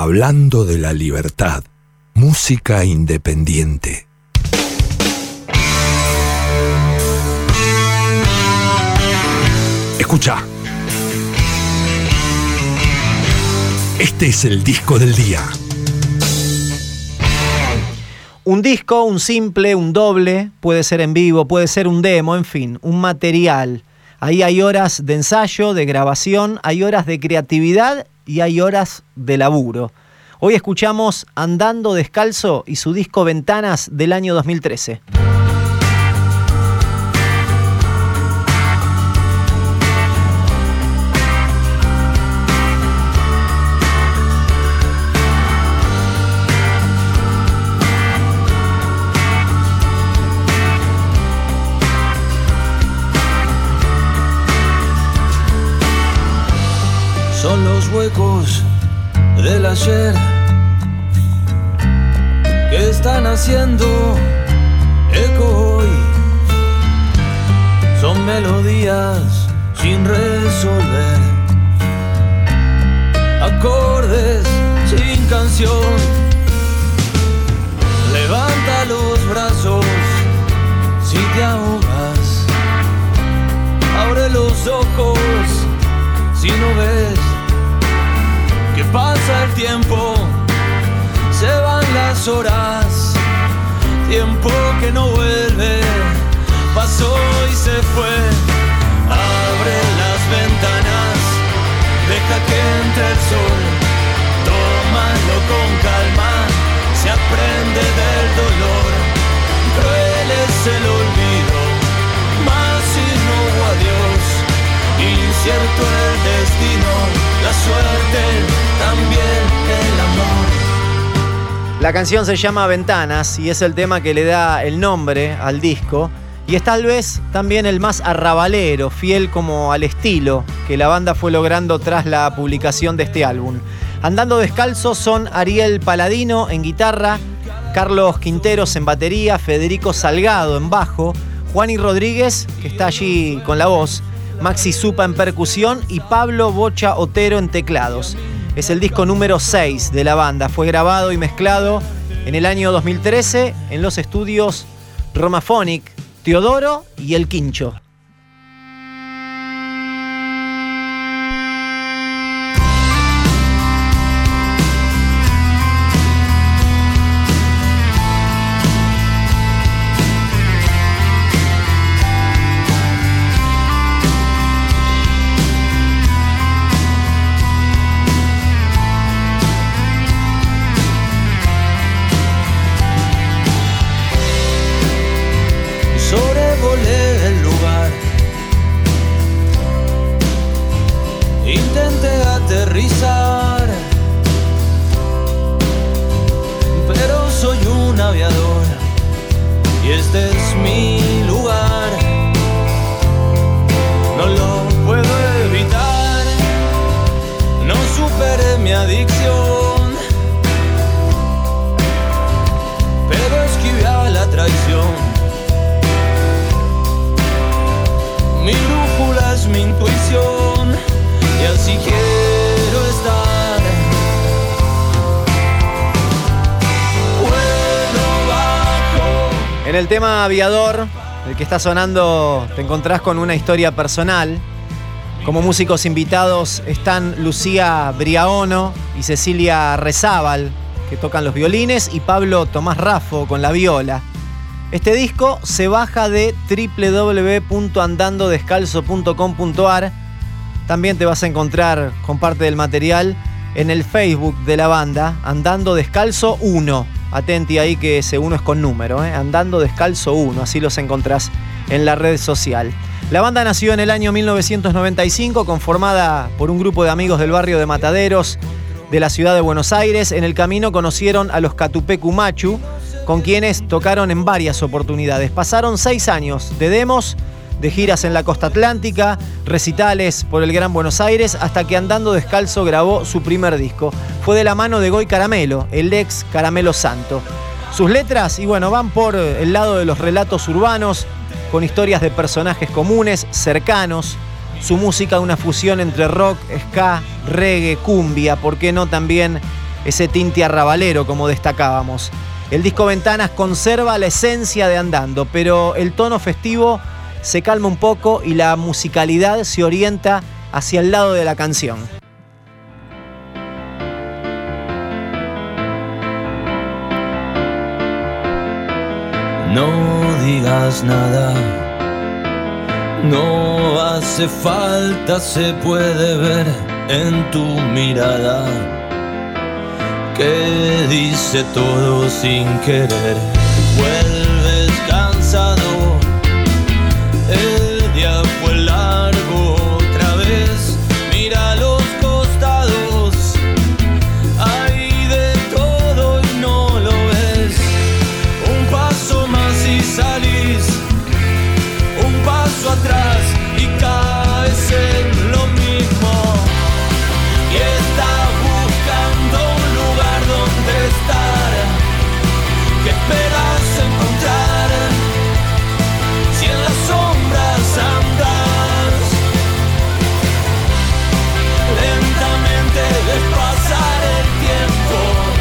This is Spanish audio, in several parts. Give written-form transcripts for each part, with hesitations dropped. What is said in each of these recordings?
hablando de la libertad, música independiente. Escucha. Este es el disco del día. Un disco, un simple, un doble, puede ser en vivo, puede ser un demo, en fin, un material. Ahí hay horas de ensayo, de grabación, hay horas de creatividad y hay horas de laburo. Hoy escuchamos Andando Descalzo y su disco Ventanas del año 2013. Son los huecos del ayer que están haciendo eco hoy. Son melodías sin resolver, acordes sin canción. Levanta los brazos si te ahogas, abre los ojos si no ves que pasa el tiempo, se van las horas, tiempo que no vuelve, pasó y se fue. Abre las ventanas, deja que entre el sol, tómalo con calma, se aprende del dolor. Cruel es el olvido, más si no hubo adiós. Incierto el destino, la suerte, también el amor. La canción se llama Ventanas y es el tema que le da el nombre al disco. Y es tal vez también el más arrabalero, fiel como al estilo que la banda fue logrando tras la publicación de este álbum. Andando Descalzo son Ariel Paladino en guitarra, Carlos Quinteros en batería, Federico Salgado en bajo, Juani Rodríguez, que está allí con la voz, Maxi Zupa en percusión y Pablo Bocha Otero en teclados. Es el disco número 6 de la banda. Fue grabado y mezclado en el año 2013 en los estudios Romaphonic, Teodoro y El Quincho. Sobrevolé el lugar, intenté aterrizar, pero soy un aviador y este es mi lugar. No lo puedo evitar, no superé mi adicción, pero esquivé a la traición. Mi brújula es mi intuición y así quiero estar. Vuelo bajo. En el tema Aviador, el que está sonando, te encontrás con una historia personal. Como músicos invitados están Lucía Briaono y Cecilia Rezábal, que tocan los violines, y Pablo Tomás Raffo con la viola. Este disco se baja de www.andandodescalzo.com.ar. También te vas a encontrar con parte del material en el Facebook de la banda, Andando Descalzo 1. Atenti ahí que ese 1 es con número, Andando Descalzo 1, así los encontrás en la red social. La banda nació en el año 1995, conformada por un grupo de amigos del barrio de Mataderos, de la ciudad de Buenos Aires. En el camino conocieron a los Catupecu Machu, con quienes tocaron en varias oportunidades. Pasaron 6 años de demos, de giras en la costa atlántica, recitales por el Gran Buenos Aires, hasta que Andando Descalzo grabó su primer disco. Fue de la mano de Goy Caramelo, el ex Caramelo Santo. Sus letras, y bueno, van por el lado de los relatos urbanos, con historias de personajes comunes, cercanos. Su música, una fusión entre rock, ska, reggae, cumbia, ¿por qué no también ese tinte arrabalero como destacábamos. El disco Ventanas conserva la esencia de Andando, pero el tono festivo se calma un poco y la musicalidad se orienta hacia el lado de la canción. No digas nada, no hace falta, se puede ver en tu mirada que dice todo sin querer. Vuelves cansado, el día fue largo otra vez, mira los costados, hay de todo y no lo ves. Un paso más y salís, un paso atrás y caes en lo mismo. Y estás buscando un lugar donde estar, que esperas encontrar, si en las sombras andas. Lentamente ves pasar el tiempo,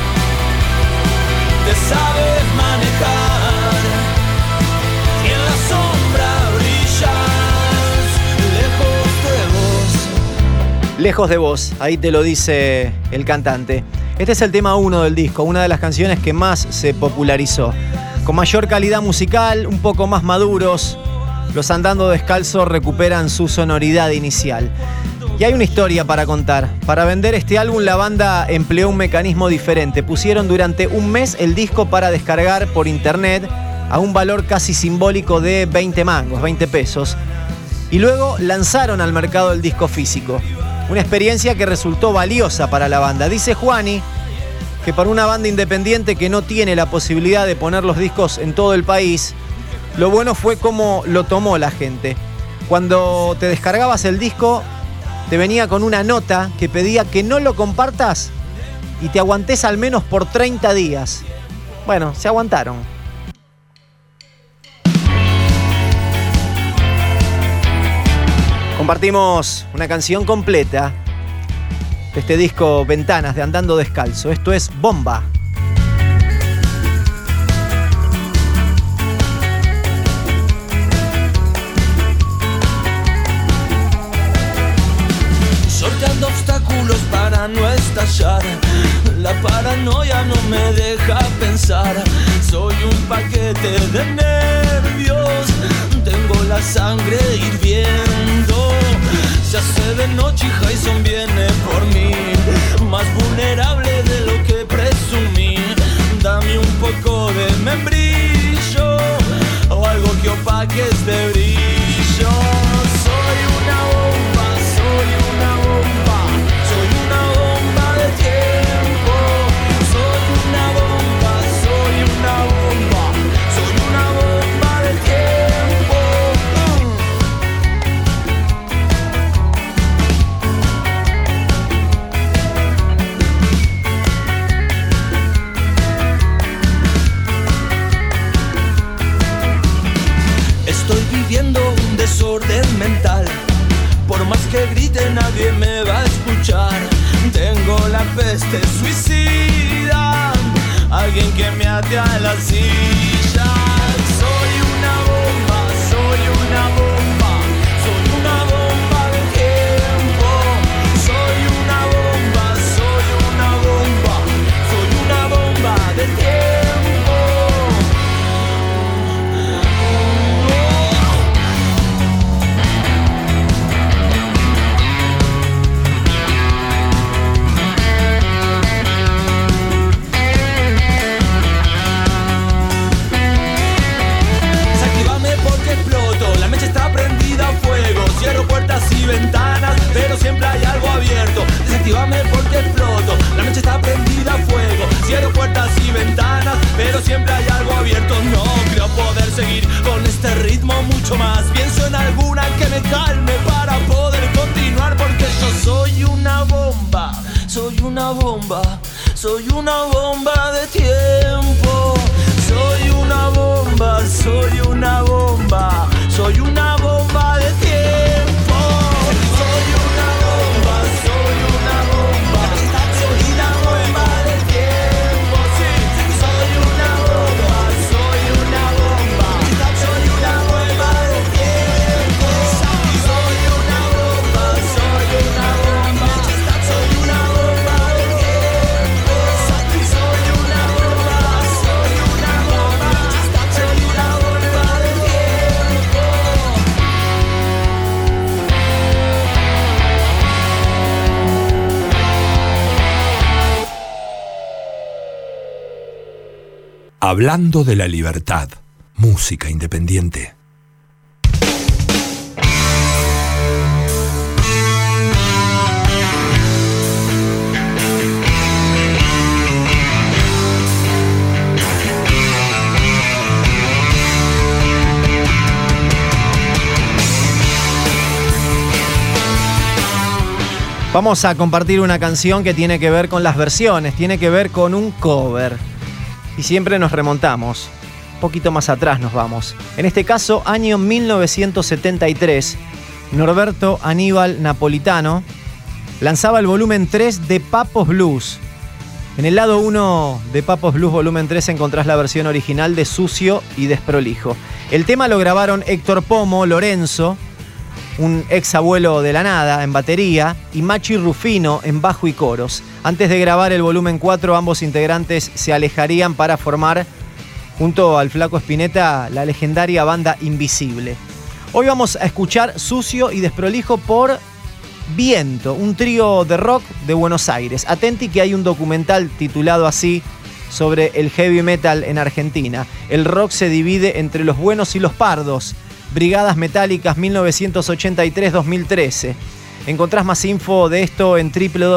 te sabes manejar, y en la sombra brillas, lejos de vos. Lejos de vos, ahí te lo dice el cantante. Este es el tema 1 del disco, una de las canciones que más se popularizó. Con mayor calidad musical, un poco más maduros, los Andando Descalzo recuperan su sonoridad inicial. Y hay una historia para contar. Para vender este álbum, la banda empleó un mecanismo diferente. Pusieron durante un mes el disco para descargar por internet a un valor casi simbólico de 20 mangos, 20 pesos. Y luego lanzaron al mercado el disco físico. Una experiencia que resultó valiosa para la banda. Dice Juani que para una banda independiente que no tiene la posibilidad de poner los discos en todo el país, lo bueno fue cómo lo tomó la gente. Cuando te descargabas el disco, te venía con una nota que pedía que no lo compartas y te aguantés al menos por 30 días. Bueno, se aguantaron. Compartimos una canción completa de este disco Ventanas de Andando Descalzo. Esto es Bomba. Sorteando obstáculos para no estallar, la paranoia no me deja pensar. Soy un paquete de nervios, tengo la sangre hirviendo. Se hace de noche y Jason viene por mí, más vulnerable de lo que presumí. Dame un poco de membrillo o algo que opaque este brillo. Soy una bomba, soy una bomba, soy una bomba de tiempo. Soy una bomba, soy una bomba, soy una bomba de tiempo. Estoy viviendo un desorden mental, por más que grite nadie me va a escuchar. Tengo la peste suicida, alguien que me ate a la silla. Soy una bomba, soy una bomba, soy una bomba de tiempo. Soy una bomba, soy una bomba, soy una bomba de tiempo. Cierro puertas y ventanas, pero siempre hay algo abierto. Desactívame porque exploto. La mecha está prendida a fuego. Cierro puertas y ventanas, pero siempre hay algo abierto. No creo poder seguir con este ritmo mucho más. Pienso en alguna que me calme para poder continuar, porque yo soy una bomba, soy una bomba, soy una bomba de tiempo. Soy una bomba, soy una bomba, soy una bomba de tiempo. Soy una bomba, soy una bomba, soy una bomba de Hablando de la libertad, música independiente. Vamos a compartir una canción que tiene que ver con las versiones, tiene que ver con un cover. Y siempre nos remontamos, un poquito más atrás nos vamos. En este caso, año 1973, Norberto Aníbal Napolitano lanzaba el volumen 3 de Papos Blues. En el lado 1 de Papos Blues volumen 3 encontrás la versión original de Sucio y Desprolijo. El tema lo grabaron Héctor Pomo, Lorenzo, un ex abuelo de la nada, en batería, y Machi Rufino en bajo y coros. Antes de grabar el volumen 4, ambos integrantes se alejarían para formar, junto al Flaco Spinetta, la legendaria banda Invisible. Hoy vamos a escuchar Sucio y Desprolijo por Viento, un trío de rock de Buenos Aires. Atenti que hay un documental titulado así sobre el heavy metal en Argentina. El rock se divide entre los buenos y los pardos. Brigadas Metálicas 1983-2013. Encontrás más info de esto en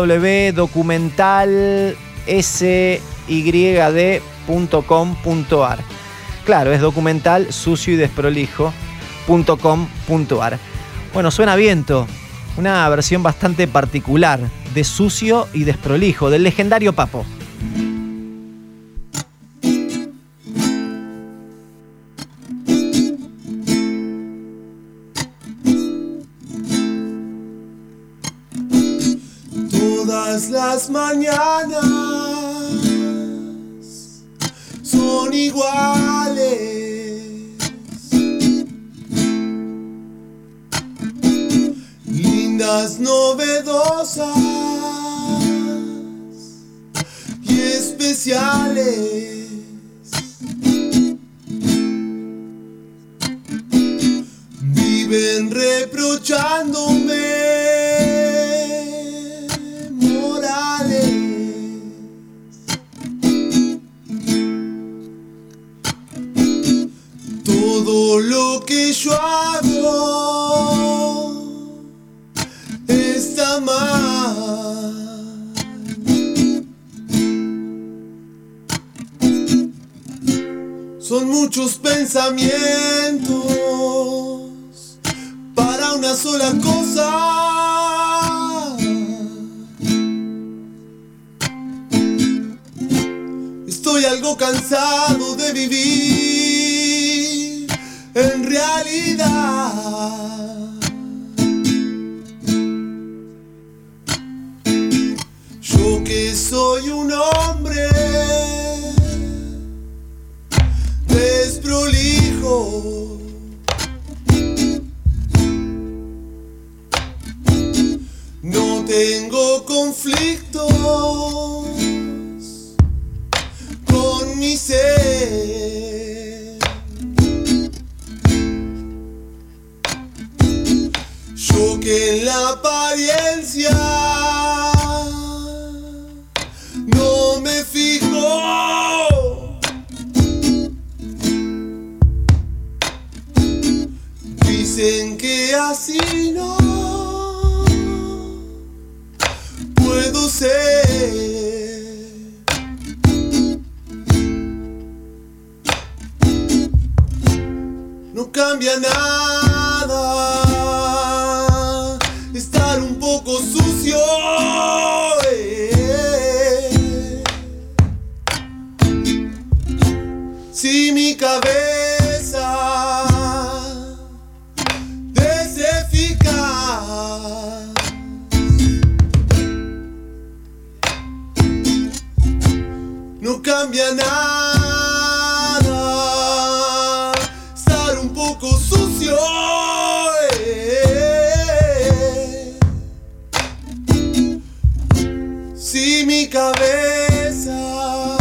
www.documentalsyd.com.ar. Claro, es documental sucio y desprolijo.com.ar. Bueno, suena Viento, una versión bastante particular de Sucio y Desprolijo, del legendario Papo. Todas las mañanas son iguales, lindas, novedosas y especiales. Viven reprochándome todo lo que yo hago está mal. Son muchos pensamientos para una sola cosa. Estoy algo cansado de vivir en realidad. Yo que soy un hombre desprolijo, no tengo conflictos con mi ser. Yo que en la apariencia no me fijo, dicen que así no puedo ser. No cambia nada estar un poco sucio, si mi cabeza es eficaz. No cambia nada estar un poco sucio, si mi cabeza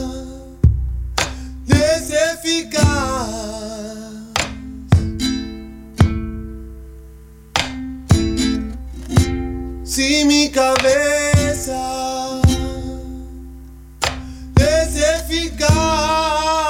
es eficaz. Si mi cabeza es eficaz.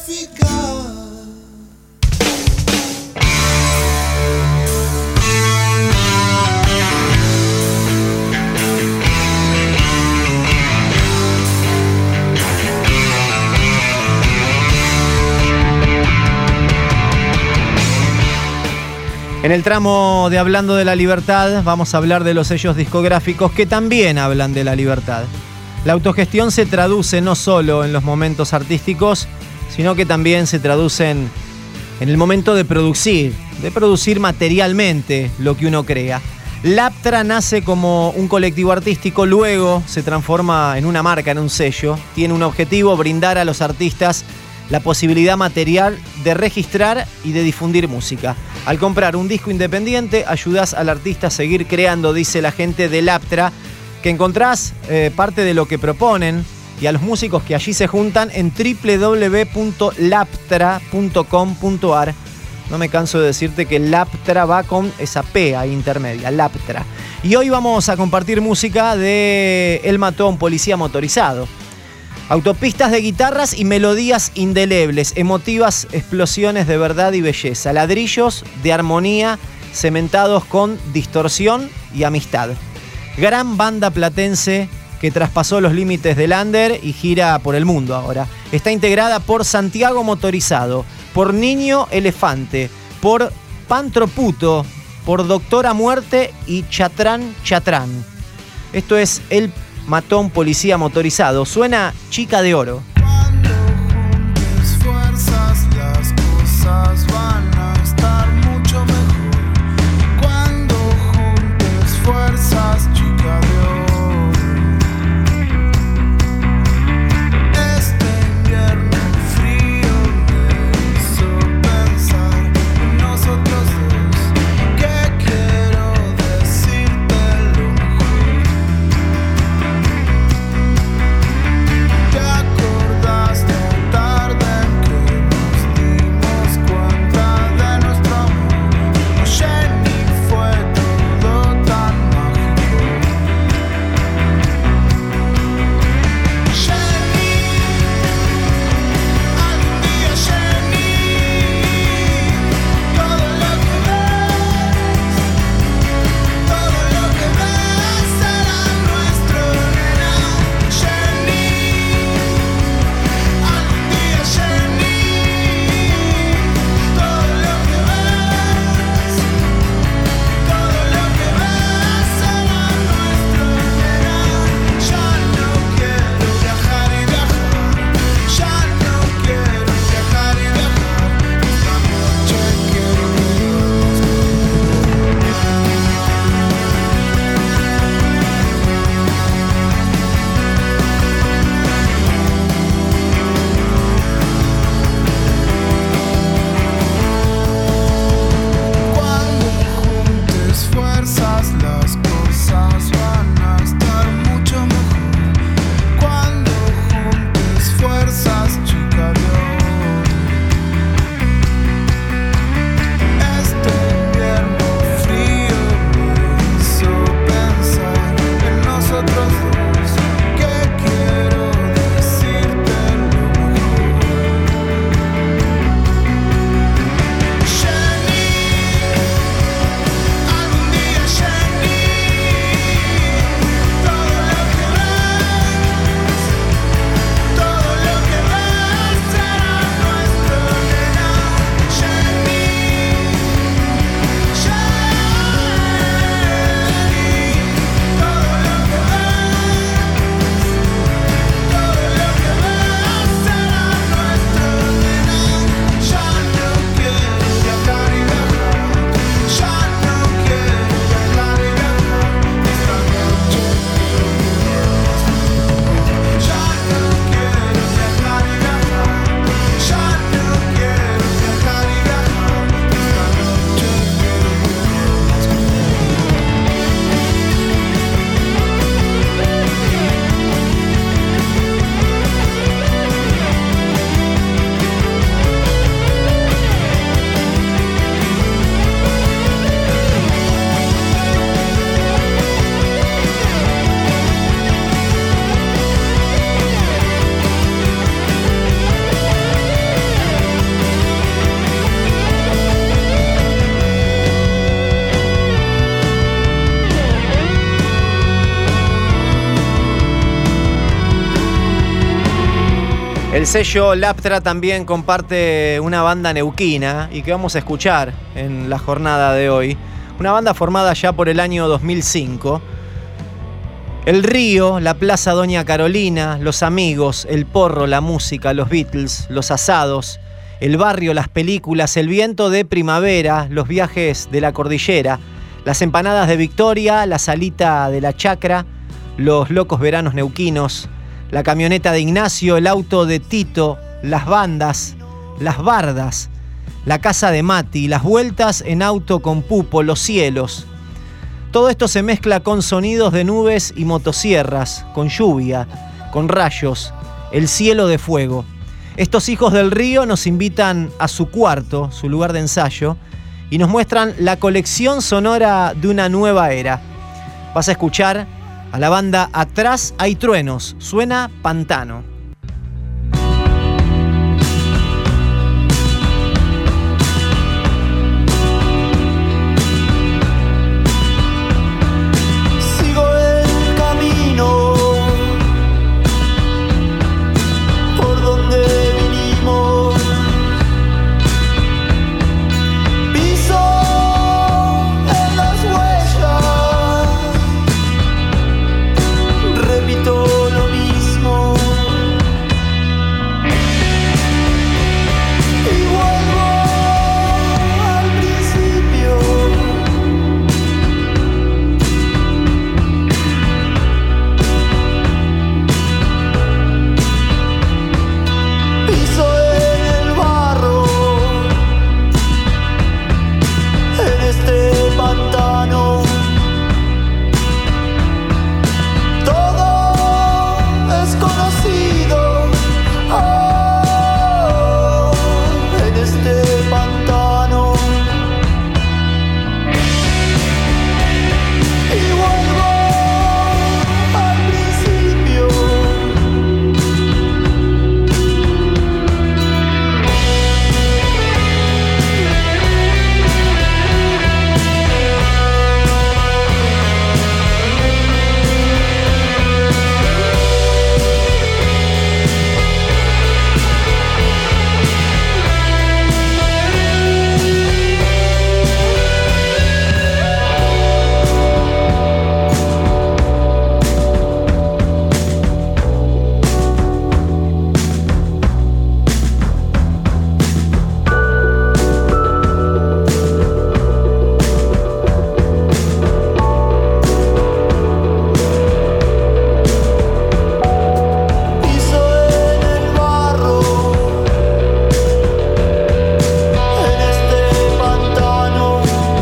En el tramo de Hablando de la Libertad vamos a hablar de los sellos discográficos que también hablan de la libertad. La autogestión se traduce no solo en los momentos artísticos, sino que también se traduce en el momento de producir materialmente lo que uno crea. Laptra nace como un colectivo artístico, luego se transforma en una marca, en un sello. Tiene un objetivo: brindar a los artistas la posibilidad material de registrar y de difundir música. Al comprar un disco independiente, ayudás al artista a seguir creando, dice la gente de Laptra, que encontrás parte de lo que proponen y a los músicos que allí se juntan en www.laptra.com.ar. No me canso de decirte que Laptra va con esa P ahí intermedia, Laptra. Y hoy vamos a compartir música de El Matón, Policía Motorizado. Autopistas de guitarras y melodías indelebles, emotivas explosiones de verdad y belleza, ladrillos de armonía cementados con distorsión y amistad. Gran banda platense que traspasó los límites del under y gira por el mundo ahora. Está integrada por Santiago Motorizado, por Niño Elefante, por Pantroputo, por Doctora Muerte y Chatrán Chatrán. Esto es El Matón, Policía Motorizado. Suena Chica de Oro. Cuando juntes fuerzas, las cosas van a estar mucho mejor. Cuando juntes fuerzas, chica de oro. Este invierno frío me hizo pensar en nosotros dos, que quiero decirte lo mejor. Te acuerdas El sello Laptra también comparte una banda neuquina y que vamos a escuchar en la jornada de hoy. Una banda formada ya por el año 2005. El río, la Plaza Doña Carolina, los amigos, el porro, la música, los Beatles, los asados, el barrio, las películas, el viento de primavera, los viajes de la cordillera, las empanadas de Victoria, la salita de la chacra, los locos veranos neuquinos, la camioneta de Ignacio, el auto de Tito, las bandas, las bardas, la casa de Mati, las vueltas en auto con Pupo, los cielos. Todo esto se mezcla con sonidos de nubes y motosierras, con lluvia, con rayos, el cielo de fuego. Estos hijos del río nos invitan a su cuarto, su lugar de ensayo, y nos muestran la colección sonora de una nueva era. Vas a escuchar a la banda Atrás hay truenos, suena Pantano. Sigo el camino por donde vinimos. Piso en las huellas. Repito lo mismo y vuelvo al principio. Piso en el barro, en este pantano. Todo es conocido, oh, en este pantano. Y vuelvo al principio. Piso en el barro, en este pantano.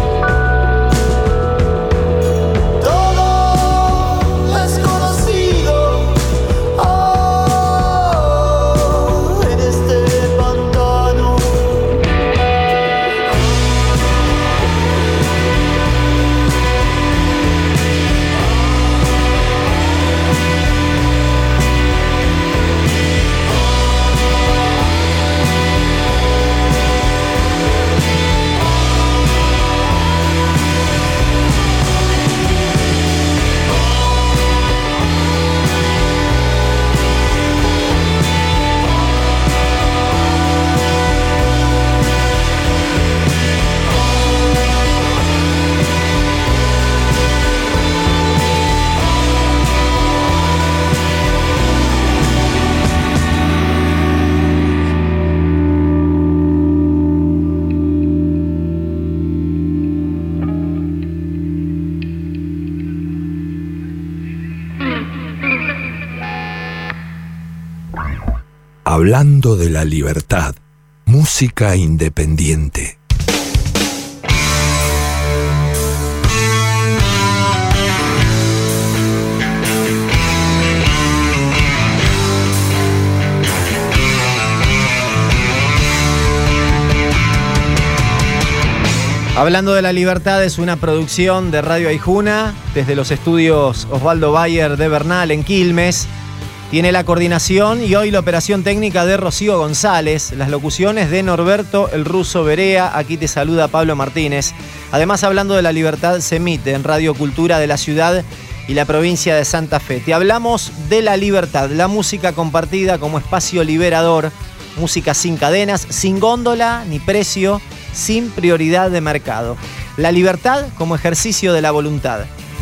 Todo es conocido, oh, en este pantano. Hablando de la libertad, música independiente. Hablando de la libertad es una producción de Radio Aijuna desde los estudios Osvaldo Bayer de Bernal en Quilmes. Tiene la coordinación y hoy la operación técnica de Rocío González, las locuciones de Norberto el Ruso Berea. Aquí te saluda Pablo Martínez. Además, Hablando de la libertad se emite en Radio Cultura de la ciudad y la provincia de Santa Fe. Te hablamos de la libertad, la música compartida como espacio liberador, música sin cadenas, sin góndola ni precio, sin prioridad de mercado. La libertad como ejercicio de la voluntad.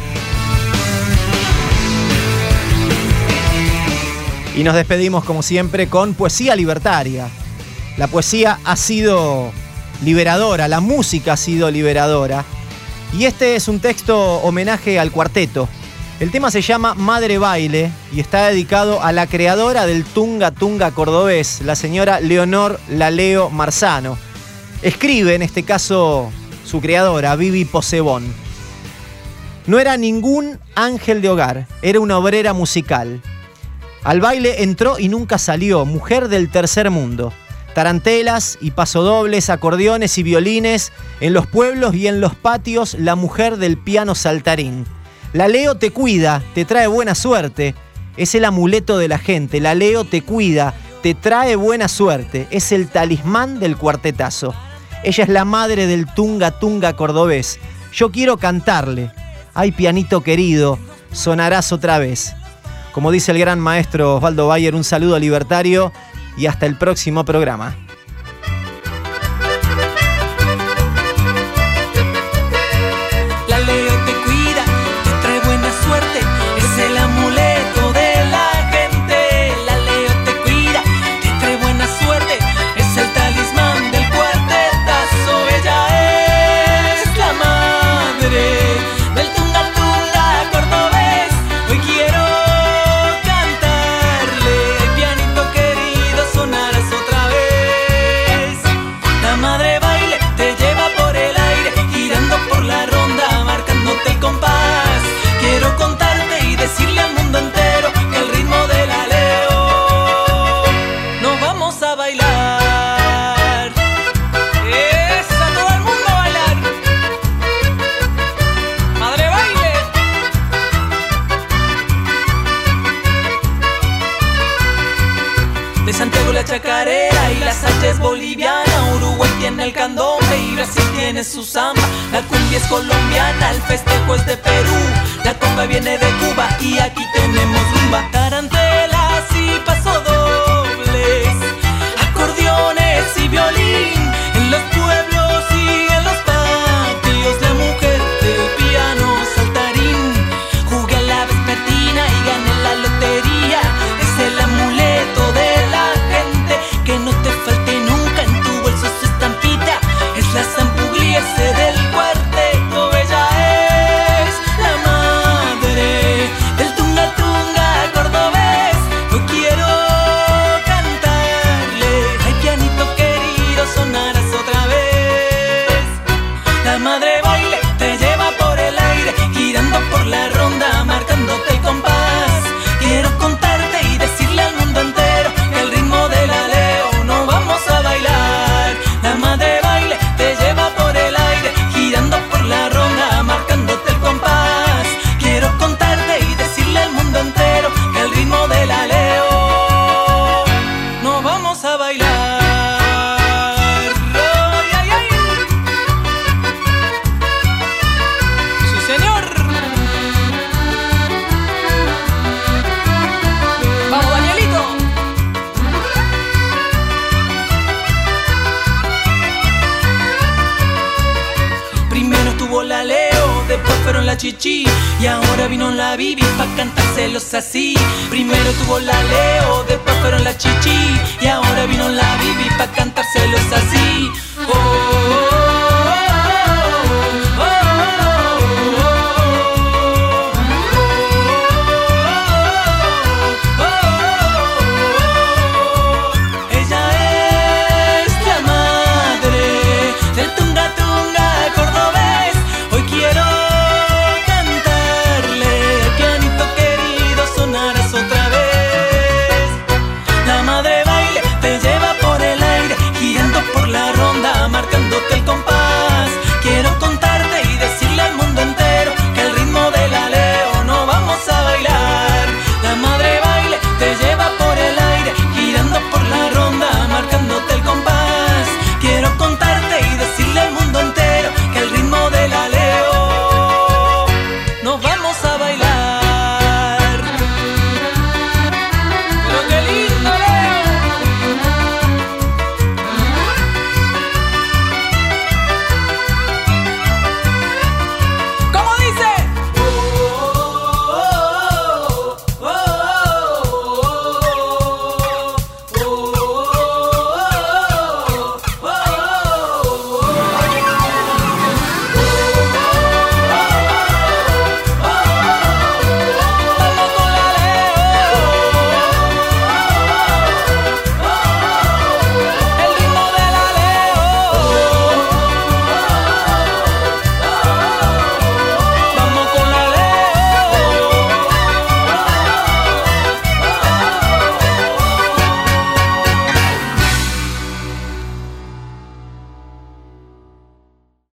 Y nos despedimos como siempre con poesía libertaria. La poesía ha sido liberadora, la música ha sido liberadora. Y este es un texto homenaje al cuarteto. El tema se llama Madre Baile y está dedicado a la creadora del Tunga Tunga cordobés, la señora Leonor Laleo Marzano. Escribe, en este caso, su creadora, Vivi Posebón. No era ningún ángel de hogar, era una obrera musical. Al baile entró y nunca salió, mujer del tercer mundo. Tarantelas y pasodobles, acordeones y violines, en los pueblos y en los patios, la mujer del piano saltarín. La Leo te cuida, te trae buena suerte, es el amuleto de la gente. La Leo te cuida, te trae buena suerte, es el talismán del cuartetazo. Ella es la madre del Tunga Tunga cordobés. Yo quiero cantarle. Ay, pianito querido, sonarás otra vez. Como dice el gran maestro Osvaldo Bayer, un saludo libertario y hasta el próximo programa. La Leo te cuida, te trae buena suerte, es el amuleto de la gente. La Leo te cuida, te trae buena suerte, es el talismán del cuartetazo. Ella es la madre del Tunga Tunga cordobés. Hoy quiero cantarle, pianito querido, sonarás otra vez. La madre baile te lleva por el aire, girando por la ronda, marcándote el compás. Quiero contarte y decirle al mundo entero que el ritmo de la Leo nos vamos a bailar. ¡Esa! ¡Todo el mundo a bailar! ¡Madre baile! De Santiago la chacarera y la salsa es boliviana. Uruguay tiene el candombe y Brasil tiene su samba. La cumbia es colombiana, el festejo es de Perú. La conga viene de Cuba y aquí tenemos rumba. Tarantelas y pasodobles, acordeones y violín. En los pueblos y en los patios, la mujer del piano saltarín. Jugué a la vespertina y gané la lotería. Es el amuleto de la gente, que no te falte nunca en tu bolso su estampita. Es la zampugliese del cuarteto. Ella es la madre del Tunga Tunga cordobés. Hoy quiero cantarle, ay, pianito querido, sonarás otra vez. La madre baile te lleva por el aire, girando por la ronda, marcándote el compás. Quiero contarte y decirle al mundo entero que el ritmo de la Leo no vamos a bailar. La madre baile te lleva por el aire, girando por la ronda, marcándote el compás. Quiero contarte y decirle al mundo entero que el ritmo de la Leo no vamos a bailar. ¡Ay, ay, ay! ¡Sí, señor! ¡Vamos, Danielito! Primero estuvo la Leo, después fueron la Chichi y ahora vino la Vivi pa' cantárselos así. Primero estuvo la Leo, después fueron la Chichi y ahora vino la Vivi pa' cantárselos así.